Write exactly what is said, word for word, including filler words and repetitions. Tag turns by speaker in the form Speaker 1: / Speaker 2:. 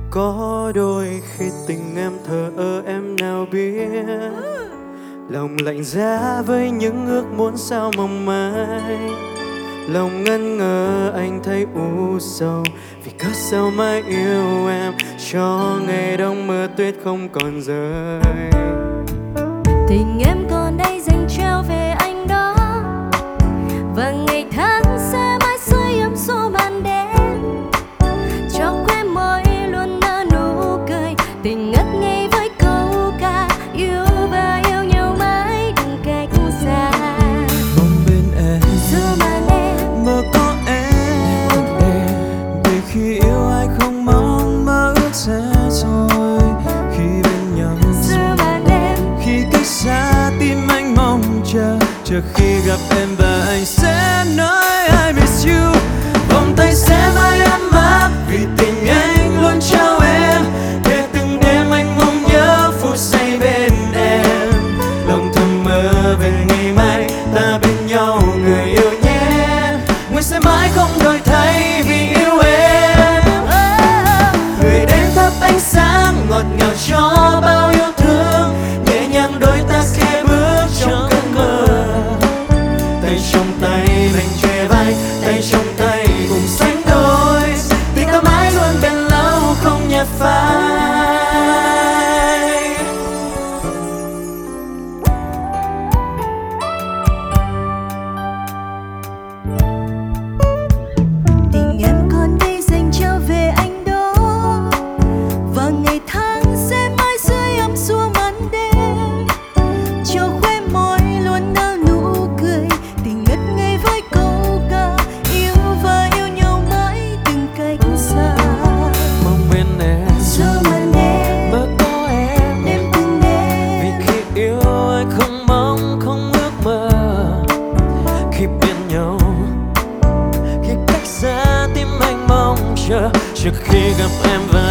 Speaker 1: Có đôi khi tình em thờ ơ em nào biết, lòng lạnh giá với những ước muốn sao mong manh. Lòng ngân ngơ anh thấy u sầu, vì cớ sao mãi yêu em cho ngày đông mưa tuyết không còn rơi.
Speaker 2: Tình em còn đây dành trao về anh đó, và ngày tháng sẽ mãi sưởi ấm suốt màn đêm. Cho khóe môi luôn nở nụ cười, tình ngất ngây với câu ca yêu và yêu nhau mãi đừng cách xa.
Speaker 1: Mong bên em
Speaker 2: Giữa màn đêm
Speaker 1: mơ có em, để khi yêu ai không mong mơ ước sẽ rồi. Khi bên nhau
Speaker 2: giữa màn đêm
Speaker 1: khi cách xa tim anh mong chờ, chờ khi gặp em và anh sẽ nói I miss you. Vòng tay sẽ mãi ấm áp vì tình anh luôn trao em, để từng đêm anh mong nhớ phút giây bên em. Lòng thầm mơ về ngày mai ta bên nhau người yêu nhé, nguyện sẽ mãi không đổi thay vì yêu em. Người đến thắp ánh sáng ngọt ngào cho bao yêu thương, nhẹ nhàng đôi ta sẽ bước trong cơn mơ. Tay trong tay mình kề vai, tay trong tay cùng sánh đôi, tình ta mãi luôn bên lâu không nhạt phai.
Speaker 2: tình em còn đây dành trao về anh đó, và ngày tháng sẽ mãi sưởi ấm suốt màn đêm. Cho khóe môi luôn nở nụ cười, tình ngất ngây với câu ca yêu và yêu nhau mãi từng cách xa.
Speaker 1: Mong bên em
Speaker 2: Giữa màn đêm
Speaker 1: mơ có em,
Speaker 2: đêm từng đêm,
Speaker 1: vì khi yêu ai không mong không ước mơ. Khi bên nhau khi cách xa tim anh mong chờ, trước khi gặp em và